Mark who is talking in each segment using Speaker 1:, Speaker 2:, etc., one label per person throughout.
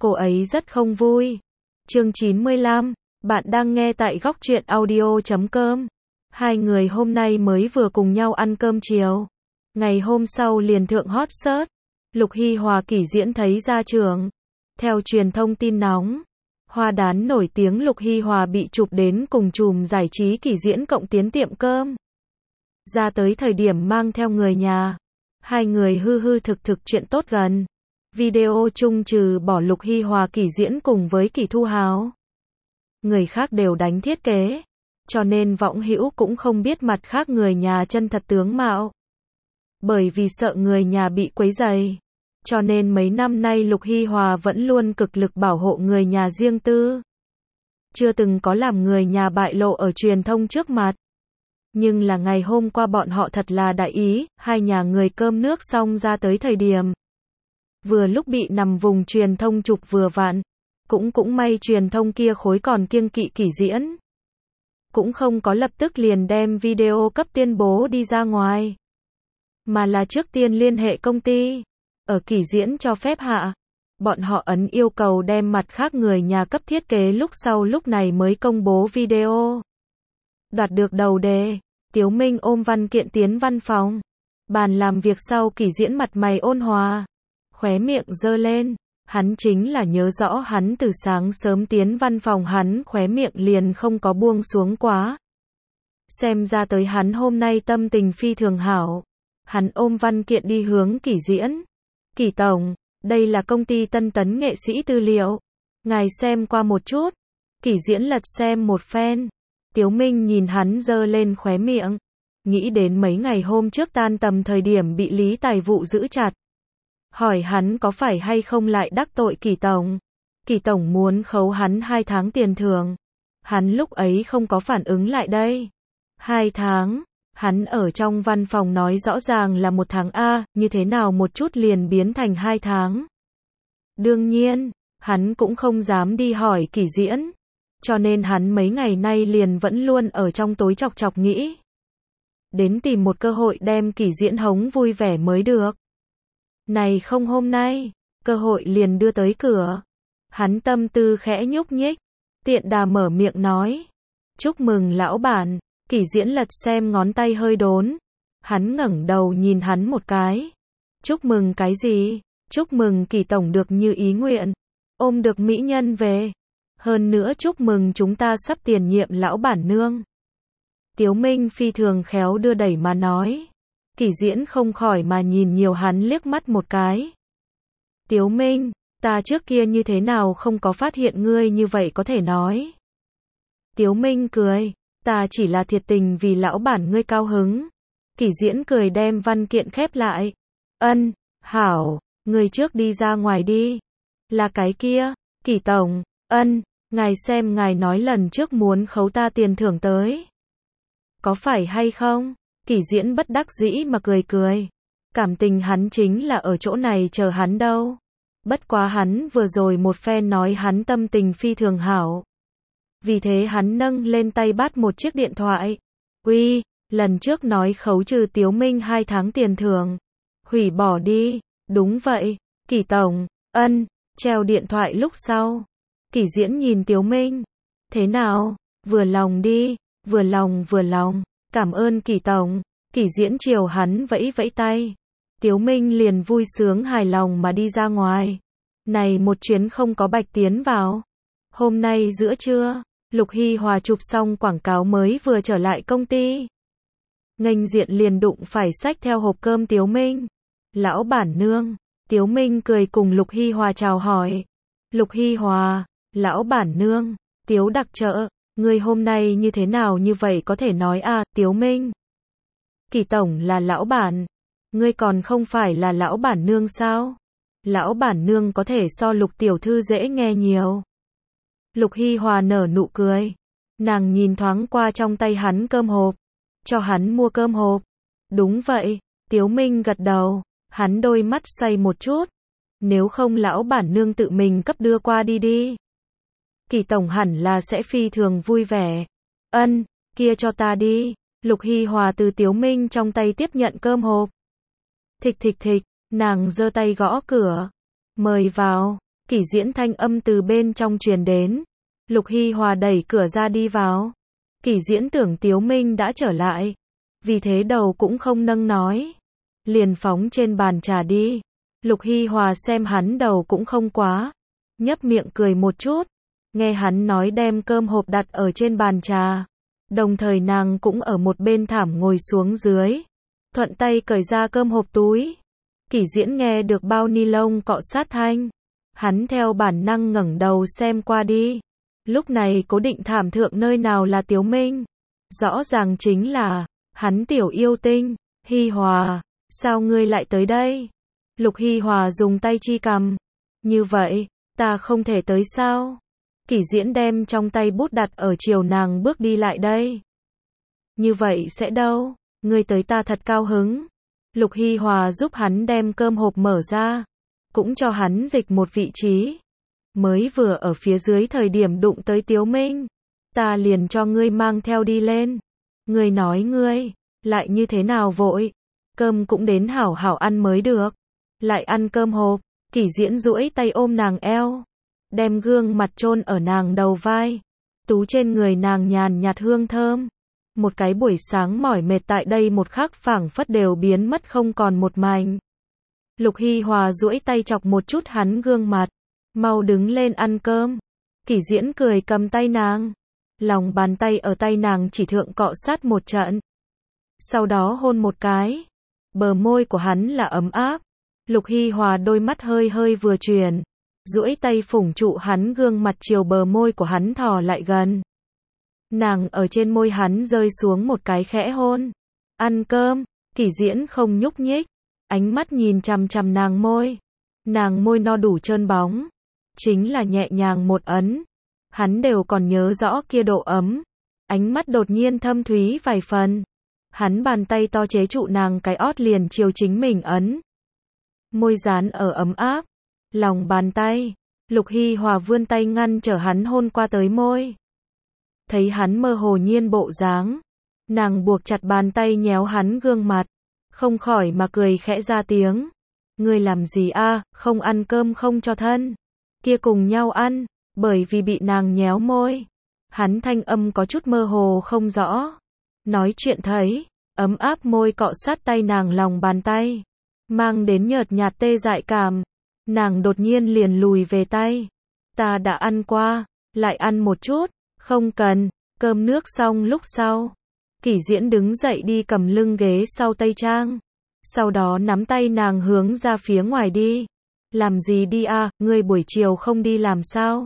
Speaker 1: cô ấy rất không vui. Chương 95, bạn đang nghe tại góc truyện audio.com. Hai người hôm nay mới vừa cùng nhau ăn cơm chiều. Ngày hôm sau liền thượng hot search. Lục Hy Hòa Kỷ Diễn thấy ra trường. Theo truyền thông tin nóng, hoa đán nổi tiếng Lục Hy Hòa bị chụp đến cùng chùm giải trí Kỷ Diễn cộng tiến tiệm cơm. Ra tới thời điểm mang theo người nhà. Hai người hư hư thực thực chuyện tốt gần. Video chung trừ bỏ Lục Hy Hòa Kỷ Diễn cùng với Kỷ Thu Hào. Người khác đều đánh thiết kế. Cho nên võng hữu cũng không biết mặt khác người nhà chân thật tướng mạo. Bởi vì sợ người nhà bị quấy rầy. Cho nên mấy năm nay Lục Hy Hòa vẫn luôn cực lực bảo hộ người nhà riêng tư. Chưa từng có làm người nhà bại lộ ở truyền thông trước mặt. Nhưng là ngày hôm qua bọn họ thật là đại ý, hai nhà người cơm nước xong ra tới thời điểm. Vừa lúc bị nằm vùng truyền thông chụp vừa vặn. Cũng may truyền thông kia khối còn kiêng kỵ Kỷ Diễn. Cũng không có lập tức liền đem video cấp tuyên bố đi ra ngoài. Mà là trước tiên liên hệ công ty. Ở Kỷ Diễn cho phép hạ. Bọn họ ấn yêu cầu đem mặt khác người nhà cấp thiết kế lúc này mới công bố video. Đoạt được đầu đề. Tiếu Minh ôm văn kiện tiến văn phòng. Bàn làm việc sau Kỷ Diễn mặt mày ôn hòa. Khóe miệng giơ lên. Hắn chính là nhớ rõ hắn từ sáng sớm tiến văn phòng hắn khóe miệng liền không có buông xuống quá. Xem ra tới hắn hôm nay tâm tình phi thường hảo. Hắn ôm văn kiện đi hướng Kỷ Diễn. Kỷ tổng, đây là công ty Tân Tấn nghệ sĩ tư liệu. Ngài xem qua một chút. Kỷ Diễn lật xem một phen. Tiếu Minh nhìn hắn giơ lên khóe miệng. Nghĩ đến mấy ngày hôm trước tan tầm thời điểm bị Lý Tài Vụ giữ chặt. Hỏi hắn có phải hay không lại đắc tội Kỷ tổng. Kỷ tổng muốn khấu hắn 2 tháng tiền thưởng. Hắn lúc ấy không có phản ứng lại đây. 2 tháng. Hắn ở trong văn phòng nói rõ ràng là 1 tháng A, như thế nào một chút liền biến thành 2 tháng. Đương nhiên, hắn cũng không dám đi hỏi Kỷ Diễn. Cho nên hắn mấy ngày nay liền vẫn luôn ở trong tối chọc chọc nghĩ. Đến tìm một cơ hội đem Kỷ Diễn hống vui vẻ mới được. Này không hôm nay, cơ hội liền đưa tới cửa. Hắn tâm tư khẽ nhúc nhích, tiện đà mở miệng nói. Chúc mừng lão bản. Kỷ Diễn lật xem ngón tay hơi đốn. Hắn ngẩng đầu nhìn hắn một cái. Chúc mừng cái gì? Chúc mừng Kỷ tổng được như ý nguyện. Ôm được mỹ nhân về. Hơn nữa chúc mừng chúng ta sắp tiền nhiệm lão bản nương. Tiếu Minh phi thường khéo đưa đẩy mà nói. Kỷ Diễn không khỏi mà nhìn nhiều hắn liếc mắt một cái. Tiếu Minh, ta trước kia như thế nào không có phát hiện ngươi như vậy có thể nói. Tiếu Minh cười. Ta chỉ là thiệt tình vì lão bản ngươi cao hứng. Kỷ Diễn cười đem văn kiện khép lại. Ân, hảo, ngươi trước đi ra ngoài đi. Là cái kia, Kỷ tổng, ân, ngài xem ngài nói lần trước muốn khấu ta tiền thưởng tới. Có phải hay không? Kỷ Diễn bất đắc dĩ mà cười cười. Cảm tình hắn chính là ở chỗ này chờ hắn đâu. Bất quá hắn vừa rồi một phen nói hắn tâm tình phi thường hảo. Vì thế hắn nâng lên tay bắt một chiếc điện thoại. Uy, lần trước nói khấu trừ Tiếu Minh 2 tháng tiền thưởng. Hủy bỏ đi. Đúng vậy, Kỷ tổng, ân, treo điện thoại lúc sau. Kỷ Diễn nhìn Tiếu Minh. Thế nào, vừa lòng đi, vừa lòng. Cảm ơn Kỷ tổng. Kỷ Diễn chiều hắn vẫy vẫy tay. Tiếu Minh liền vui sướng hài lòng mà đi ra ngoài. Này một chuyến không có bạch tiến vào. Hôm nay giữa trưa, Lục Hy Hòa chụp xong quảng cáo mới vừa trở lại công ty. Nghênh diện liền đụng phải xách theo hộp cơm Tiếu Minh. Lão bản nương. Tiếu Minh cười cùng Lục Hy Hòa chào hỏi. Lục Hy Hòa, lão bản nương, Tiếu đặc trợ, ngươi hôm nay như thế nào như vậy có thể nói à, Tiếu Minh. Kỷ tổng là lão bản. Ngươi còn không phải là lão bản nương sao? Lão bản nương có thể so Lục tiểu thư dễ nghe nhiều. Lục Hy Hòa nở nụ cười. Nàng nhìn thoáng qua trong tay hắn cơm hộp. Cho hắn mua cơm hộp. Đúng vậy, Tiếu Minh gật đầu. Hắn đôi mắt xoay một chút. Nếu không lão bản nương tự mình cấp đưa qua đi đi. Kỷ tổng hẳn là sẽ phi thường vui vẻ. Ân, kia cho ta đi. Lục Hy Hòa từ Tiếu Minh trong tay tiếp nhận cơm hộp. Thịch thịch thịch, nàng giơ tay gõ cửa. Mời vào. Kỷ Diễn thanh âm từ bên trong truyền đến. Lục Hi Hòa đẩy cửa ra đi vào. Kỷ Diễn tưởng Tiếu Minh đã trở lại. Vì thế đầu cũng không nâng nói. Liền phóng trên bàn trà đi. Lục Hi Hòa xem hắn đầu cũng không quá. Nhấp miệng cười một chút. Nghe hắn nói đem cơm hộp đặt ở trên bàn trà. Đồng thời nàng cũng ở một bên thảm ngồi xuống dưới. Thuận tay cởi ra cơm hộp túi. Kỷ Diễn nghe được bao ni lông cọ sát thanh. Hắn theo bản năng ngẩng đầu xem qua đi. Lúc này cố định thảm thượng nơi nào là Tiếu Minh. Rõ ràng chính là hắn tiểu yêu tinh. Hi Hòa, sao ngươi lại tới đây? Lục Hi Hòa dùng tay chi cầm. Như vậy, ta không thể tới sao? Kỷ Diễn đem trong tay bút đặt ở chiều nàng bước đi lại đây. Như vậy sẽ đâu? Ngươi tới ta thật cao hứng. Lục Hi Hòa giúp hắn đem cơm hộp mở ra. Cũng cho hắn dịch một vị trí. Mới vừa ở phía dưới thời điểm đụng tới Tiếu Minh. Ta liền cho ngươi mang theo đi lên. Ngươi nói ngươi, lại như thế nào vội. Cơm cũng đến hảo hảo ăn mới được. Lại ăn cơm hộp. Kỷ Diễn duỗi tay ôm nàng eo. Đem gương mặt chôn ở nàng đầu vai. Tú trên người nàng nhàn nhạt hương thơm. Một cái buổi sáng mỏi mệt tại đây một khắc phảng phất đều biến mất không còn một mảnh. Lục Hi Hòa duỗi tay chọc một chút hắn gương mặt. Mau đứng lên ăn cơm. Kỷ Diễn cười cầm tay nàng. Lòng bàn tay ở tay nàng chỉ thượng cọ sát một trận. Sau đó hôn một cái. Bờ môi của hắn là ấm áp. Lục Hi Hòa đôi mắt hơi hơi vừa chuyển. Duỗi tay phủng trụ hắn gương mặt chiều bờ môi của hắn thò lại gần. Nàng ở trên môi hắn rơi xuống một cái khẽ hôn. Ăn cơm. Kỷ Diễn không nhúc nhích. Ánh mắt nhìn chằm chằm nàng môi. Nàng môi no đủ trơn bóng. Chính là nhẹ nhàng một ấn. Hắn đều còn nhớ rõ kia độ ấm. Ánh mắt đột nhiên thâm thúy vài phần. Hắn bàn tay to chế trụ nàng cái ót liền chiều chính mình ấn. Môi dán ở ấm áp. Lòng bàn tay. Lục Hi Hòa vươn tay ngăn trở hắn hôn qua tới môi. Thấy hắn mơ hồ nhiên bộ dáng. Nàng buộc chặt bàn tay nhéo hắn gương mặt. Không khỏi mà cười khẽ ra tiếng. Ngươi làm gì a? Không ăn cơm không cho thân. Kia cùng nhau ăn. Bởi vì bị nàng nhéo môi. Hắn thanh âm có chút mơ hồ không rõ. Nói chuyện thấy. Ấm áp môi cọ sát tay nàng lòng bàn tay. Mang đến nhợt nhạt tê dại cảm. Nàng đột nhiên liền lùi về tay. Ta đã ăn qua. Lại ăn một chút. Không cần. Cơm nước xong lúc sau. Kỷ Diễn đứng dậy đi cầm lưng ghế sau tây trang. Sau đó nắm tay nàng hướng ra phía ngoài đi. Làm gì đi a? Ngươi buổi chiều không đi làm sao?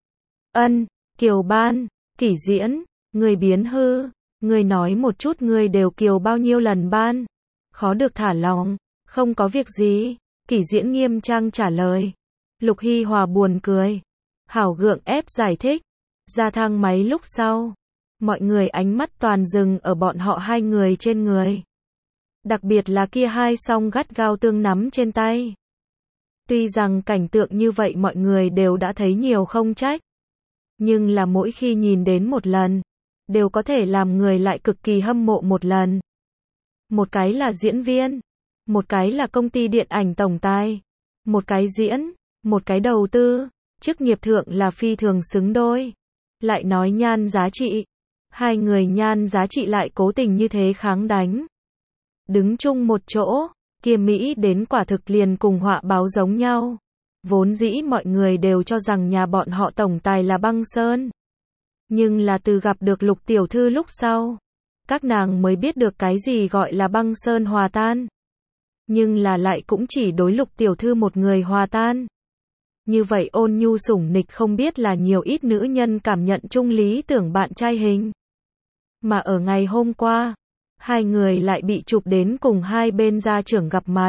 Speaker 1: Ân, Kiều ban. Kỷ Diễn, ngươi biến hư. Ngươi nói một chút ngươi đều kiều bao nhiêu lần ban. Khó được thả lỏng. Không có việc gì. Kỷ Diễn nghiêm trang trả lời. Lục Hi Hòa buồn cười. Hảo gượng ép giải thích. Ra thang máy lúc sau. Mọi người ánh mắt toàn dừng ở bọn họ hai người trên người. Đặc biệt là kia hai song gắt gao tương nắm trên tay. Tuy rằng cảnh tượng như vậy mọi người đều đã thấy nhiều không trách. Nhưng là mỗi khi nhìn đến một lần, đều có thể làm người lại cực kỳ hâm mộ một lần. Một cái là diễn viên, một cái là công ty điện ảnh tổng tài, một cái diễn, một cái đầu tư, chức nghiệp thượng là phi thường xứng đôi. Lại nói nhan giá trị, hai người nhan giá trị lại cố tình như thế kháng đánh. Đứng chung một chỗ, kia Mỹ đến quả thực liền cùng họa báo giống nhau. Vốn dĩ mọi người đều cho rằng nhà bọn họ tổng tài là băng sơn. Nhưng là từ gặp được Lục tiểu thư lúc sau, các nàng mới biết được cái gì gọi là băng sơn hòa tan. Nhưng là lại cũng chỉ đối Lục tiểu thư một người hòa tan. Như vậy ôn nhu sủng nịch không biết là nhiều ít nữ nhân cảm nhận chung lý tưởng bạn trai hình. Mà ở ngày hôm qua, hai người lại bị chụp đến cùng hai bên gia trưởng gặp mặt.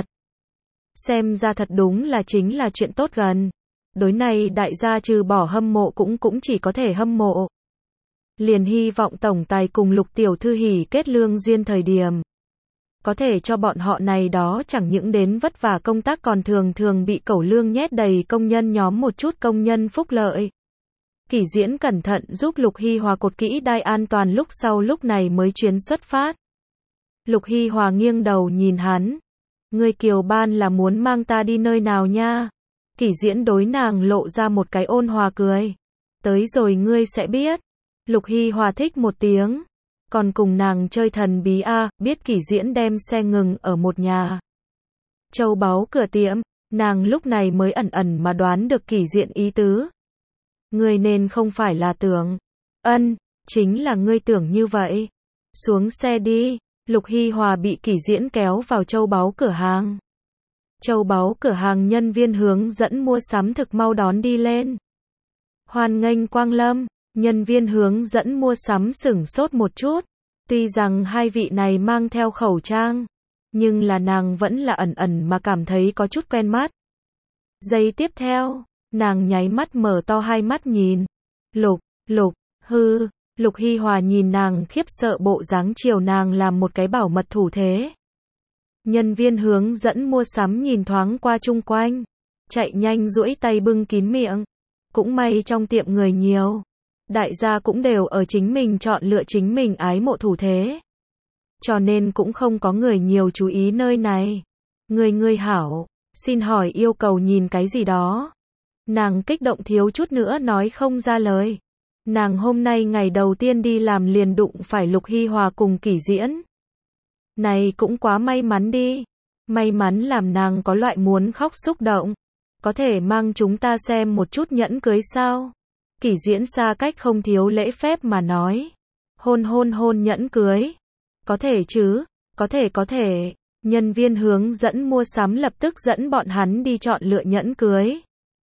Speaker 1: Xem ra thật đúng là chính là chuyện tốt gần. Đối này đại gia trừ bỏ hâm mộ cũng chỉ có thể hâm mộ. Liền hy vọng tổng tài cùng Lục tiểu thư hỉ kết lương duyên thời điểm. Có thể cho bọn họ này đó chẳng những đến vất vả công tác còn thường bị cẩu lương nhét đầy công nhân nhóm một chút công nhân phúc lợi. Kỷ Diễn cẩn thận giúp Lục Hi Hòa cột kỹ đai an toàn lúc sau lúc này mới chuyến xuất phát. Lục Hi Hòa nghiêng đầu nhìn hắn. Ngươi Kiều ban là muốn mang ta đi nơi nào nha? Kỷ Diễn đối nàng lộ ra một cái ôn hòa cười. Tới rồi ngươi sẽ biết. Lục Hy Hòa thích một tiếng. Còn cùng nàng chơi thần bí a, biết Kỷ Diễn đem xe ngừng ở một nhà châu báu cửa tiệm, nàng lúc này mới ẩn ẩn mà đoán được Kỷ Diễn ý tứ. Ngươi nên không phải là tưởng. Chính là ngươi tưởng như vậy. Xuống xe đi. Lục Hy Hòa bị Kỷ Diễn kéo vào châu báu cửa hàng. Châu báu cửa hàng nhân viên hướng dẫn mua sắm thực mau đón đi lên. Hoan nghênh quang lâm. Nhân viên hướng dẫn mua sắm sửng sốt một chút. Tuy rằng hai vị này mang theo khẩu trang, nhưng là nàng vẫn là ẩn ẩn mà cảm thấy có chút quen mắt. Giây tiếp theo, nàng nháy mắt mở to hai mắt nhìn. Lục Hy Hòa nhìn nàng khiếp sợ bộ dáng chiều nàng làm một cái bảo mật thủ thế. Nhân viên hướng dẫn mua sắm nhìn thoáng qua chung quanh, chạy nhanh duỗi tay bưng kín miệng. Cũng may trong tiệm người nhiều, đại gia cũng đều ở chính mình chọn lựa chính mình ái mộ thủ thế. Cho nên cũng không có người nhiều chú ý nơi này. Ngươi hảo, xin hỏi yêu cầu nhìn cái gì đó. Nàng kích động thiếu chút nữa nói không ra lời. Nàng hôm nay ngày đầu tiên đi làm liền đụng phải Lục Hy Hòa cùng Kỷ Diễn. Này cũng quá may mắn đi. May mắn làm nàng có loại muốn khóc xúc động. Có thể mang chúng ta xem một chút nhẫn cưới sao? Kỷ Diễn xa cách không thiếu lễ phép mà nói. Hôn nhẫn cưới. Có thể chứ, có thể. Nhân viên hướng dẫn mua sắm lập tức dẫn bọn hắn đi chọn lựa nhẫn cưới.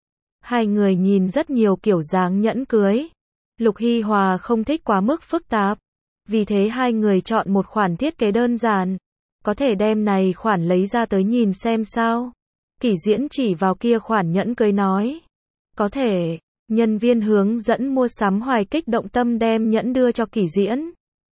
Speaker 1: Hai người nhìn rất nhiều kiểu dáng nhẫn cưới. Lục Hy Hòa không thích quá mức phức tạp. Vì thế hai người chọn một khoản thiết kế đơn giản. Có thể đem này khoản lấy ra tới nhìn xem sao? Kỷ Diễn chỉ vào kia khoản nhẫn cưới nói. Có thể. Nhân viên hướng dẫn mua sắm hoài kích động tâm đem nhẫn đưa cho Kỷ Diễn.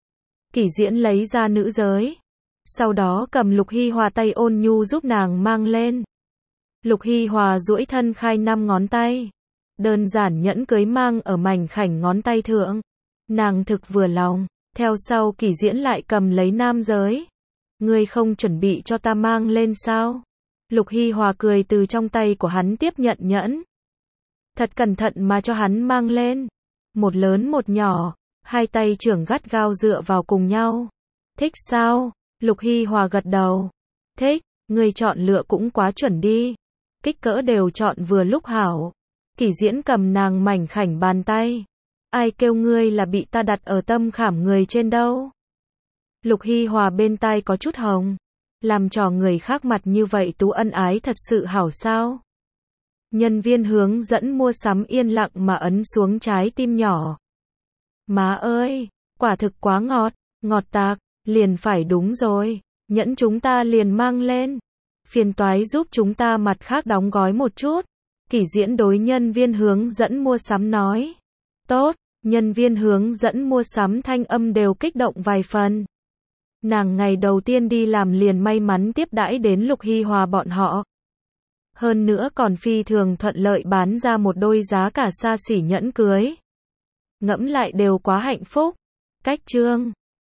Speaker 1: Kỷ Diễn lấy ra nữ giới. Sau đó cầm Lục Hy Hòa tay ôn nhu giúp nàng mang lên. Lục Hy Hòa duỗi thân khai 5 ngón tay. Đơn giản nhẫn cưới mang ở mảnh khảnh ngón tay thượng. Nàng thực vừa lòng. Theo sau Kỷ Diễn lại cầm lấy nam giới. Ngươi không chuẩn bị cho ta mang lên sao? Lục Hy Hòa cười từ trong tay của hắn tiếp nhận nhẫn. Thật cẩn thận mà cho hắn mang lên. Một lớn một nhỏ. Hai tay trưởng gắt gao dựa vào cùng nhau. Thích sao? Lục Hy Hòa gật đầu. Thích, ngươi chọn lựa cũng quá chuẩn đi. Kích cỡ đều chọn vừa lúc hảo. Kỷ Diễn cầm nàng mảnh khảnh bàn tay. Ai kêu ngươi là bị ta đặt ở tâm khảm người trên đâu? Lục Hy Hòa bên tai có chút hồng. Làm trò người khác mặt như vậy tú ân ái thật sự hảo sao? Nhân viên hướng dẫn mua sắm yên lặng mà ấn xuống trái tim nhỏ. Má ơi, quả thực quá ngọt tạc, liền phải đúng rồi, nhẫn chúng ta liền mang lên. Phiền toái giúp chúng ta mặt khác đóng gói một chút. Kỷ Diễn đối nhân viên hướng dẫn mua sắm nói. Tốt, nhân viên hướng dẫn mua sắm thanh âm đều kích động vài phần. Nàng ngày đầu tiên đi làm liền may mắn tiếp đãi đến Lục Hy Hòa bọn họ. Hơn nữa còn phi thường thuận lợi bán ra một đôi giá cả xa xỉ nhẫn cưới. Ngẫm lại đều quá hạnh phúc. Cách chương